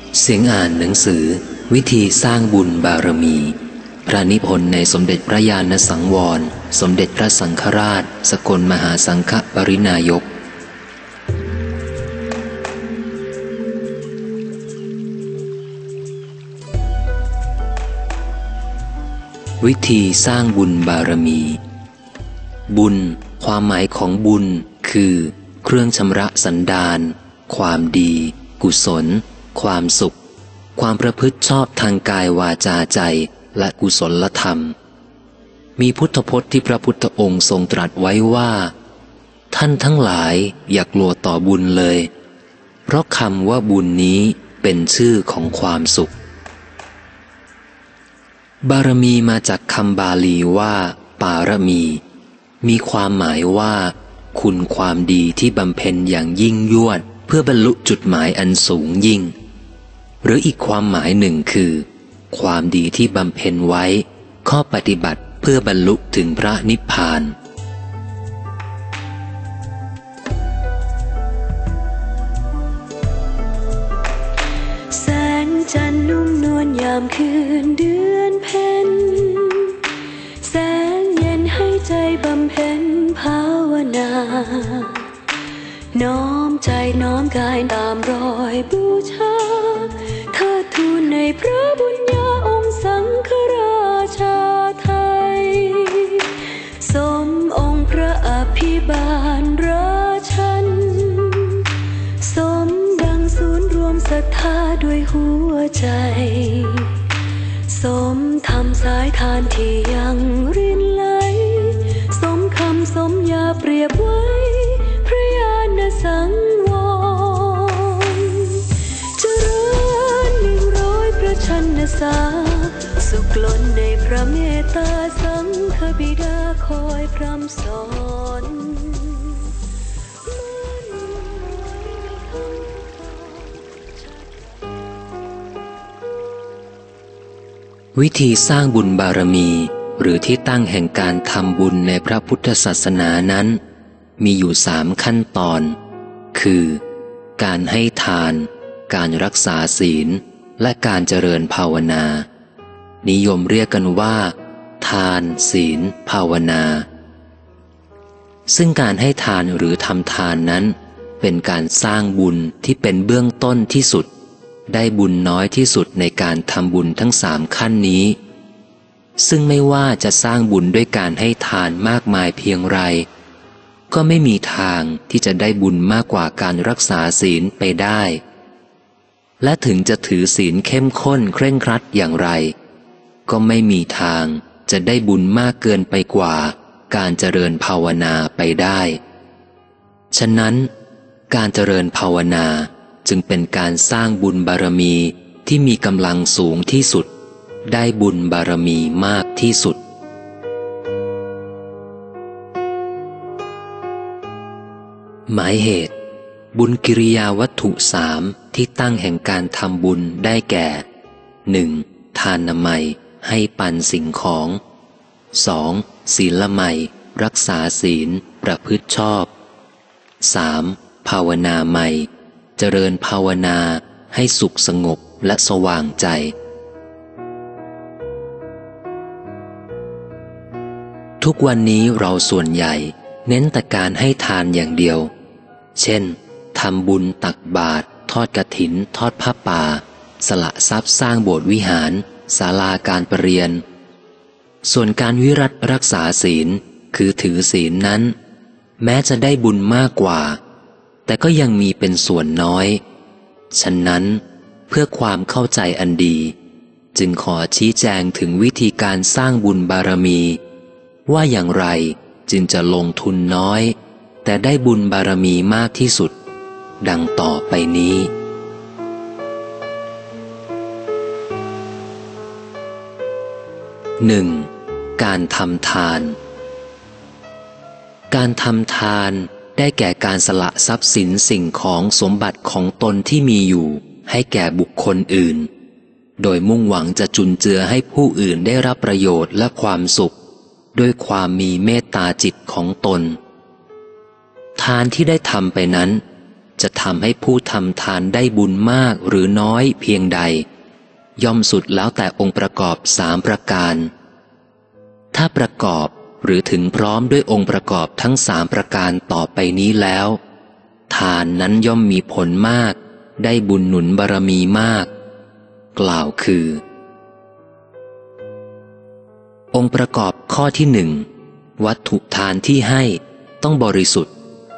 เสียงอ่านหนังสือวิธีสร้างบุญบารมีพระนิพนธ์ในสมเด็จพระญาณสังวรสมเด็จพระสังฆราชสกลมหาสังฆปรินายกวิธีสร้างบุญบารมีบุญความหมายของบุญคือเครื่องชำระสันดานความดีกุศลความสุขความประพฤติชอบทางกายวาจาใจและกุศลธรรมมีพุทธพจน์ที่พระพุทธองค์ทรงตรัสไว้ว่าท่านทั้งหลายอย่ากลัวต่อบุญเลยเพราะคำว่าบุญนี้เป็นชื่อของความสุขบารมีมาจากคำบาลีว่าปารมีความหมายว่าคุณความดีที่บำเพ็ญอย่างยิ่งยวดเพื่อบรรลุจุดหมายอันสูงยิ่งหรืออีกความหมายหนึ่งคือความดีที่บำเพ็ญไว้ข้อปฏิบัติเพื่อบรรลุถึงพระนิพพานแสงจันทร์นุ่มนวลยามคืนเดือนเพ็ญแสงเย็นให้ใจบำเพ็ญภาวนาน้อมใจน้อมกายตามรอยบูชาเทิดทูนในพระบุญญาองค์สังฆราชาไทยสมองค์พระอภิบาลราชันสมดังศูนย์รวมศรัทธาด้วยหัวใจสมธรรมสายทานที่ยังรินไหลสมคำสมยาเปรียบไว้พระญาณสังวรเจริญ100พระชนสาสุขล้นในพระเมตตาสังฆบิดาคอยพร่ำสอนวิธีสร้างบุญบารมีหรือที่ตั้งแห่งการทำบุญในพระพุทธศาสนานั้นมีอยู่3ขั้นตอนคือการให้ทานการรักษาศีลและการเจริญภาวนานิยมเรียกกันว่าทานศีลภาวนาซึ่งการให้ทานหรือทำทานนั้นเป็นการสร้างบุญที่เป็นเบื้องต้นที่สุดได้บุญน้อยที่สุดในการทำบุญทั้ง3ขั้นนี้ซึ่งไม่ว่าจะสร้างบุญด้วยการให้ทานมากมายเพียงไรก็ไม่มีทางที่จะได้บุญมากกว่าการรักษาศีลไปได้และถึงจะถือศีลเข้มข้นเคร่งครัดอย่างไรก็ไม่มีทางจะได้บุญมากเกินไปกว่าการเจริญภาวนาไปได้ฉะนั้นการเจริญภาวนาจึงเป็นการสร้างบุญบารมีที่มีกำลังสูงที่สุดได้บุญบารมีมากที่สุดหมายเหตุบุญกิริยาวัตถุ3ที่ตั้งแห่งการทำบุญได้แก่ 1. ทานนามัยให้ปันสิ่งของ 2. ศีลไมยรักษาศีลประพฤติชอบ 3. ภาวนาไมยเจริญภาวนาให้สุขสงบและสว่างใจทุกวันนี้เราส่วนใหญ่เน้นแต่การให้ทานอย่างเดียวเช่นทำบุญตักบาตรทอดกฐินทอดผ้าป่าสละทรัพย์สร้างโบสถ์วิหารศาลาการประเรียนส่วนการวิรัติรักษาศีลคือถือศีลนั้นแม้จะได้บุญมากกว่าแต่ก็ยังมีเป็นส่วนน้อยฉะนั้นเพื่อความเข้าใจอันดีจึงขอชี้แจงถึงวิธีการสร้างบุญบารมีว่าอย่างไรจึงจะลงทุนน้อยแต่ได้บุญบารมีมากที่สุดดังต่อไปนี้ 1. การทำทานการทำทานได้แก่การสละทรัพย์สินสิ่งของสมบัติของตนที่มีอยู่ให้แก่บุคคลอื่นโดยมุ่งหวังจะจุนเจือให้ผู้อื่นได้รับประโยชน์และความสุขด้วยความมีเมตตาจิตของตนทานที่ได้ทำไปนั้นจะทำให้ผู้ทำทานได้บุญมากหรือน้อยเพียงใดย่อมสุดแล้วแต่องค์ประกอบ3ประการถ้าประกอบหรือถึงพร้อมด้วยองค์ประกอบทั้ง3ประการต่อไปนี้แล้วทานนั้นย่อมมีผลมากได้บุญหนุนบารมีมากกล่าวคือองค์ประกอบข้อที่1วัตถุทานที่ให้ต้องบริสุทธิ์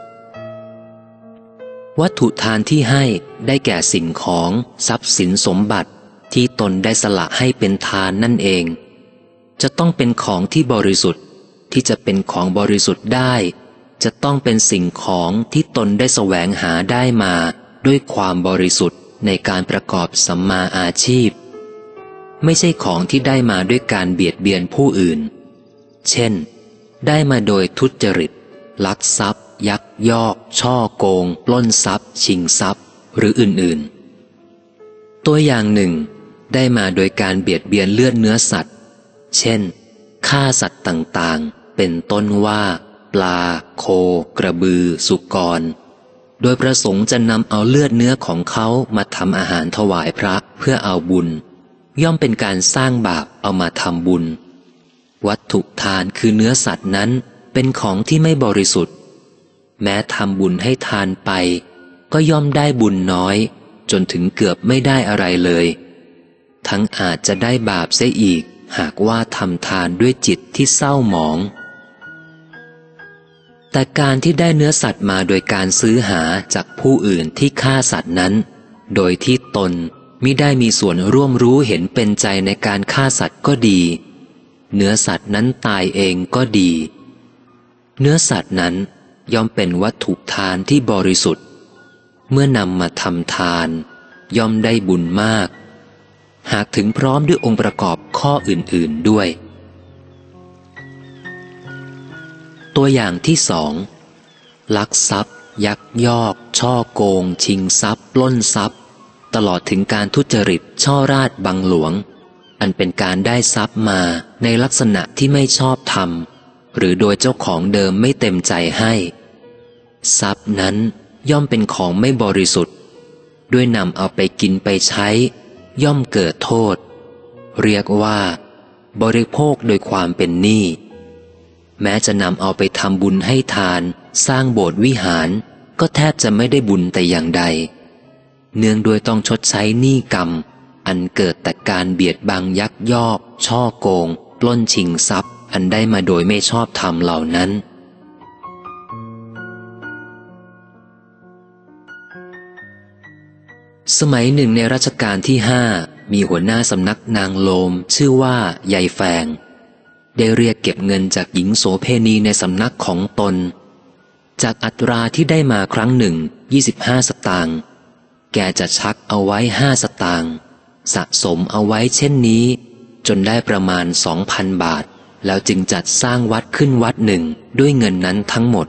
วัตถุทานที่ให้ได้แก่สิ่งของทรัพย์สินสมบัติที่ตนได้สละให้เป็นทานนั่นเองจะต้องเป็นของที่บริสุทธิ์ที่จะเป็นของบริสุทธิ์ได้จะต้องเป็นสิ่งของที่ตนได้แสวงหาได้มาด้วยความบริสุทธิ์ในการประกอบสัมมาอาชีพไม่ใช่ของที่ได้มาด้วยการเบียดเบียนผู้อื่นเช่นได้มาโดยทุจริตลักทรัพย์ยักยอกช่อโกงปล้นทรัพย์ชิงทรัพย์หรืออื่นๆตัวอย่างหนึ่งได้มาโดยการเบียดเบียนเลือดเนื้อสัตว์เช่นฆ่าสัตว์ต่างๆเป็นต้นว่าปลาโคกระบือสุกรโดยประสงค์จะนำเอาเลือดเนื้อของเขามาทำอาหารถวายพระเพื่อเอาบุญย่อมเป็นการสร้างบาปเอามาทำบุญวัตถุทานคือเนื้อสัตว์นั้นเป็นของที่ไม่บริสุทธิ์แม้ทำบุญให้ทานไปก็ย่อมได้บุญน้อยจนถึงเกือบไม่ได้อะไรเลยทั้งอาจจะได้บาปเสียอีกหากว่าทำทานด้วยจิตที่เศร้าหมองแต่การที่ได้เนื้อสัตว์มาโดยการซื้อหาจากผู้อื่นที่ฆ่าสัตว์นั้นโดยที่ตนมิได้มีส่วนร่วมรู้เห็นเป็นใจในการฆ่าสัตว์ก็ดีเนื้อสัตว์นั้นตายเองก็ดีเนื้อสัตว์นั้นย่อมเป็นวัตถุทานที่บริสุทธิ์เมื่อนำมาทำทานย่อมได้บุญมากหากถึงพร้อมด้วยองค์ประกอบข้ออื่นๆด้วยตัวอย่างที่2ลักทรัพย์ยักยอกช่อโกงชิงทรัพย์ปล้นทรัพย์ตลอดถึงการทุจริตช่อราษฎร์บังหลวงอันเป็นการได้ทรัพย์มาในลักษณะที่ไม่ชอบธรรมหรือโดยเจ้าของเดิมไม่เต็มใจให้ทรัพย์นั้นย่อมเป็นของไม่บริสุทธิ์ด้วยนำเอาไปกินไปใช้ย่อมเกิดโทษเรียกว่าบริโภคโดยความเป็นหนี้แม้จะนำเอาไปทำบุญให้ทานสร้างโบสถ์วิหารก็แทบจะไม่ได้บุญแต่อย่างใดเนื่องด้วยต้องชดใช้หนี้กรรมอันเกิดแต่การเบียดบังยักยอกช่อโกงปล้นชิงทรัพย์อันได้มาโดยไม่ชอบธรรมเหล่านั้นสมัยหนึ่งในรัชกาลที่5มีหัวหน้าสำนักนางโลมชื่อว่ายายแฝงได้เรียกเก็บเงินจากหญิงโสเภณีในสำนักของตนจากอัตราที่ได้มาครั้งหนึ่ง25 สตางค์แกจะชักเอาไว้5 สตางค์สะสมเอาไว้เช่นนี้จนได้ประมาณ 2,000 บาทแล้วจึงจัดสร้างวัดขึ้นวัดหนึ่งด้วยเงินนั้นทั้งหมด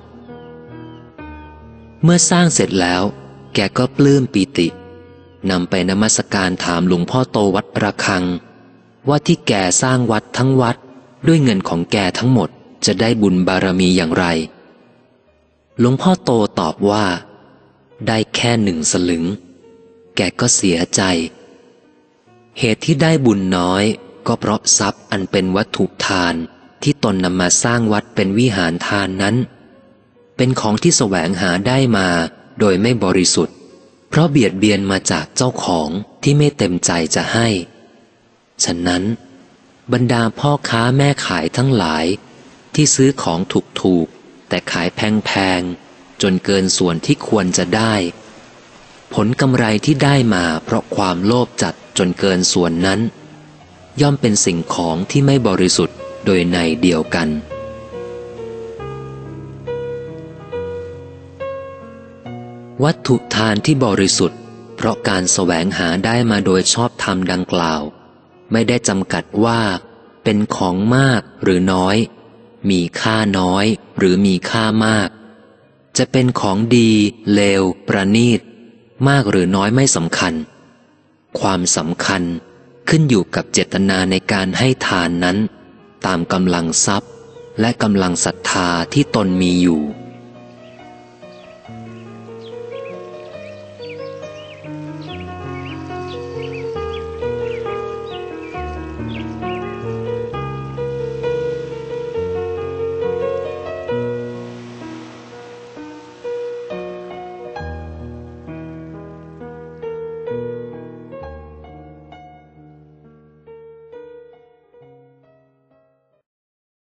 เมื่อสร้างเสร็จแล้วแกก็ปลื้มปีตินำไปนมัสการถามหลวงพ่อโตวัดระฆังว่าที่แกสร้างวัดทั้งวัดด้วยเงินของแกทั้งหมดจะได้บุญบารมีอย่างไรหลวงพ่อโตตอบว่าได้แค่1 สลึงแกก็เสียใจเหตุที่ได้บุญน้อยก็เพราะทรัพย์อันเป็นวัตถุทานที่ตนนำมาสร้างวัดเป็นวิหารทานนั้นเป็นของที่แสวงหาได้มาโดยไม่บริสุทธิ์เพราะเบียดเบียนมาจากเจ้าของที่ไม่เต็มใจจะให้ฉะนั้นบรรดาพ่อค้าแม่ขายทั้งหลายที่ซื้อของถูกๆแต่ขายแพงๆจนเกินส่วนที่ควรจะได้ผลกำไรที่ได้มาเพราะความโลภจัดจนเกินส่วนนั้นย่อมเป็นสิ่งของที่ไม่บริสุทธิ์โดยในเดียวกันวัตถุทานที่บริสุทธิ์เพราะการแสวงหาได้มาโดยชอบธรรมดังกล่าวไม่ได้จำกัดว่าเป็นของมากหรือน้อยมีค่าน้อยหรือมีค่ามากจะเป็นของดีเลวประณีตมากหรือน้อยไม่สำคัญความสำคัญขึ้นอยู่กับเจตนาในการให้ทานนั้นตามกำลังทรัพย์และกำลังศรัทธาที่ตนมีอยู่